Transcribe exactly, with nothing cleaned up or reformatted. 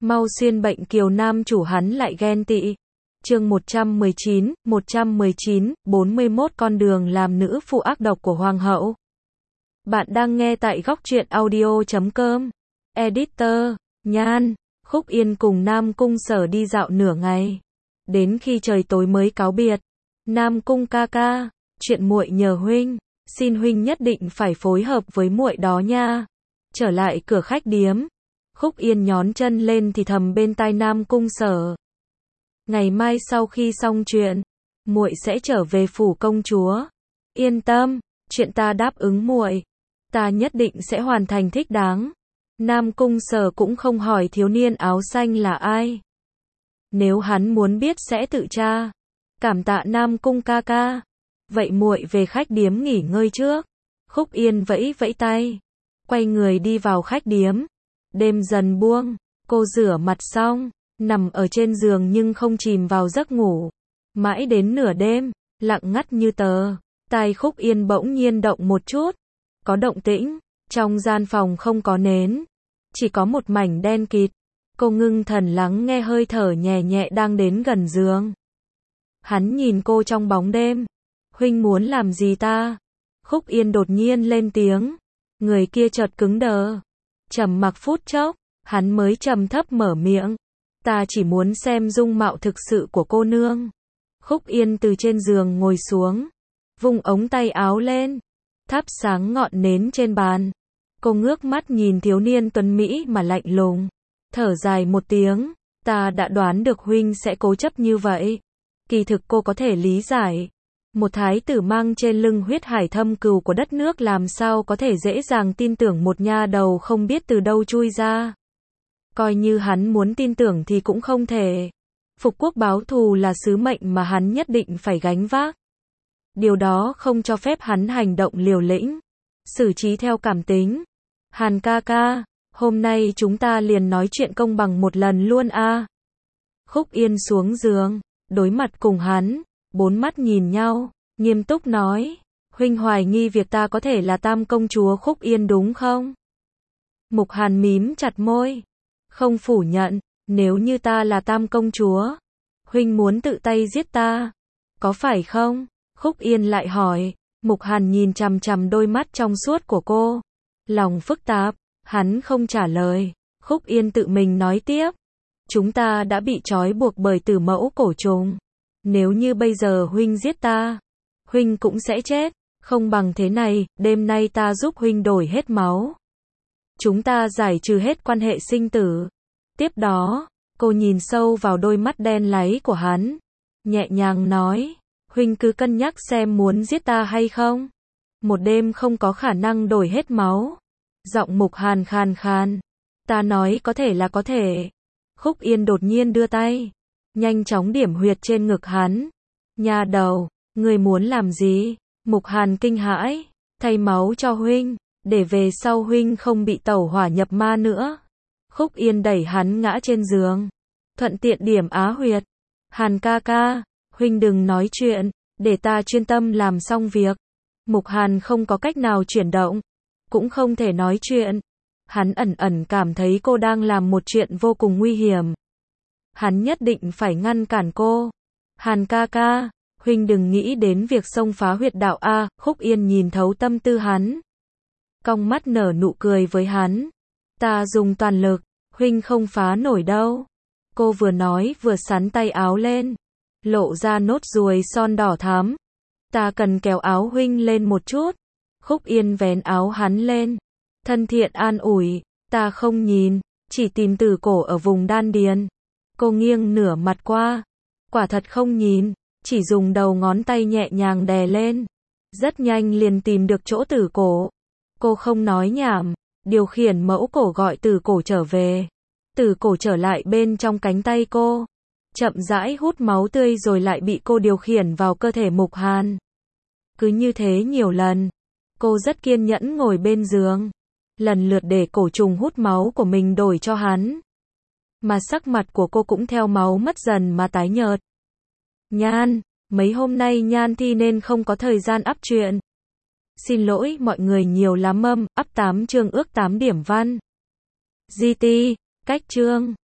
Mau xuyên bệnh kiều nam chủ hắn lại ghen tị. Chương một trăm mười chín, một trăm mười chín, bốn mươi mốt con đường làm nữ phụ ác độc của hoàng hậu. Bạn đang nghe tại góc truyện audio chấm com. Editor, Nhan, Khúc Yên cùng Nam Cung Sở đi dạo nửa ngày. Đến khi trời tối mới cáo biệt. Nam Cung ca ca, chuyện muội nhờ huynh, xin huynh nhất định phải phối hợp với muội đó nha. Trở lại cửa khách điếm, Khúc Yên nhón chân lên thì thầm bên tai Nam Cung Sở. Ngày mai sau khi xong chuyện, muội sẽ trở về phủ công chúa. Yên tâm, chuyện ta đáp ứng muội, ta nhất định sẽ hoàn thành thích đáng. Nam Cung Sở cũng không hỏi thiếu niên áo xanh là ai. Nếu hắn muốn biết sẽ tự tra. Cảm tạ Nam Cung ca ca. Vậy muội về khách điếm nghỉ ngơi trước. Khúc Yên vẫy vẫy tay, quay người đi vào khách điếm. Đêm dần buông, cô rửa mặt xong, nằm ở trên giường nhưng không chìm vào giấc ngủ. Mãi đến nửa đêm, lặng ngắt như tờ, tai Khúc Yên bỗng nhiên động một chút. Có động tĩnh, trong gian phòng không có nến, chỉ có một mảnh đen kịt. Cô ngưng thần lắng nghe hơi thở nhẹ nhẹ đang đến gần giường. Hắn nhìn cô trong bóng đêm. Huynh muốn làm gì ta? Khúc Yên đột nhiên lên tiếng. Người kia chợt cứng đờ. Trầm mặc phút chốc, hắn mới trầm thấp mở miệng. Ta chỉ muốn xem dung mạo thực sự của cô nương. Khúc Yên từ trên giường ngồi xuống, vung ống tay áo lên, thắp sáng ngọn nến trên bàn. Cô ngước mắt nhìn thiếu niên tuấn mỹ mà lạnh lùng, thở dài một tiếng. Ta đã đoán được huynh sẽ cố chấp như vậy. Kỳ thực cô có thể lý giải. Một thái tử mang trên lưng huyết hải thâm cừu của đất nước làm sao có thể dễ dàng tin tưởng một nha đầu không biết từ đâu chui ra. Coi như hắn muốn tin tưởng thì cũng không thể. Phục quốc báo thù là sứ mệnh mà hắn nhất định phải gánh vác. Điều đó không cho phép hắn hành động liều lĩnh, xử trí theo cảm tính. Hàn ca ca, hôm nay chúng ta liền nói chuyện công bằng một lần luôn a. Khúc Yên xuống giường, đối mặt cùng hắn, bốn mắt nhìn nhau, nghiêm túc nói. Huynh hoài nghi việc ta có thể là tam công chúa Khúc Yên đúng không? Mục Hàn mím chặt môi, không phủ nhận. Nếu như ta là tam công chúa, huynh muốn tự tay giết ta, có phải không? Khúc Yên lại hỏi. Mục Hàn nhìn chằm chằm đôi mắt trong suốt của cô, lòng phức tạp. Hắn không trả lời. Khúc Yên tự mình nói tiếp. Chúng ta đã bị trói buộc bởi tử mẫu cổ trùng. Nếu như bây giờ huynh giết ta, huynh cũng sẽ chết. Không bằng thế này, đêm nay ta giúp huynh đổi hết máu. Chúng ta giải trừ hết quan hệ sinh tử. Tiếp đó, cô nhìn sâu vào đôi mắt đen láy của hắn, nhẹ nhàng nói. Huynh cứ cân nhắc xem muốn giết ta hay không. Một đêm không có khả năng đổi hết máu. Giọng Mục Hàn khàn khàn. Ta nói có thể là có thể. Khúc Yên đột nhiên đưa tay, nhanh chóng điểm huyệt trên ngực hắn. Nha đầu, người muốn làm gì? Mục Hàn kinh hãi. Thay máu cho huynh, để về sau huynh không bị tẩu hỏa nhập ma nữa. Khúc Yên đẩy hắn ngã trên giường, thuận tiện điểm á huyệt. Hàn ca ca, huynh đừng nói chuyện, để ta chuyên tâm làm xong việc. Mục Hàn không có cách nào chuyển động, cũng không thể nói chuyện. Hắn ẩn ẩn cảm thấy cô đang làm một chuyện vô cùng nguy hiểm. Hắn nhất định phải ngăn cản cô. Hàn ca ca, huynh đừng nghĩ đến việc xông phá huyệt đạo a. Khúc Yên nhìn thấu tâm tư hắn, cong mắt nở nụ cười với hắn. Ta dùng toàn lực, huynh không phá nổi đâu. Cô vừa nói vừa xắn tay áo lên, lộ ra nốt ruồi son đỏ thắm. Ta cần kéo áo huynh lên một chút. Khúc Yên vén áo hắn lên, thân thiện an ủi. Ta không nhìn, chỉ tìm tử cổ ở vùng đan điền. Cô nghiêng nửa mặt qua, quả thật không nhìn, chỉ dùng đầu ngón tay nhẹ nhàng đè lên. Rất nhanh liền tìm được chỗ tử cổ. Cô không nói nhảm, điều khiển mẫu cổ gọi tử cổ trở về. Tử cổ trở lại bên trong cánh tay cô, chậm rãi hút máu tươi rồi lại bị cô điều khiển vào cơ thể Mục Hàn. Cứ như thế nhiều lần. Cô rất kiên nhẫn ngồi bên giường, lần lượt để cổ trùng hút máu của mình đổi cho hắn. Mà sắc mặt của cô cũng theo máu mất dần mà tái nhợt. Nhan, mấy hôm nay Nhan thi nên không có thời gian up chuyện. Xin lỗi mọi người nhiều lắm âm, up tám chương ước tám điểm văn. giê tê, cách chương.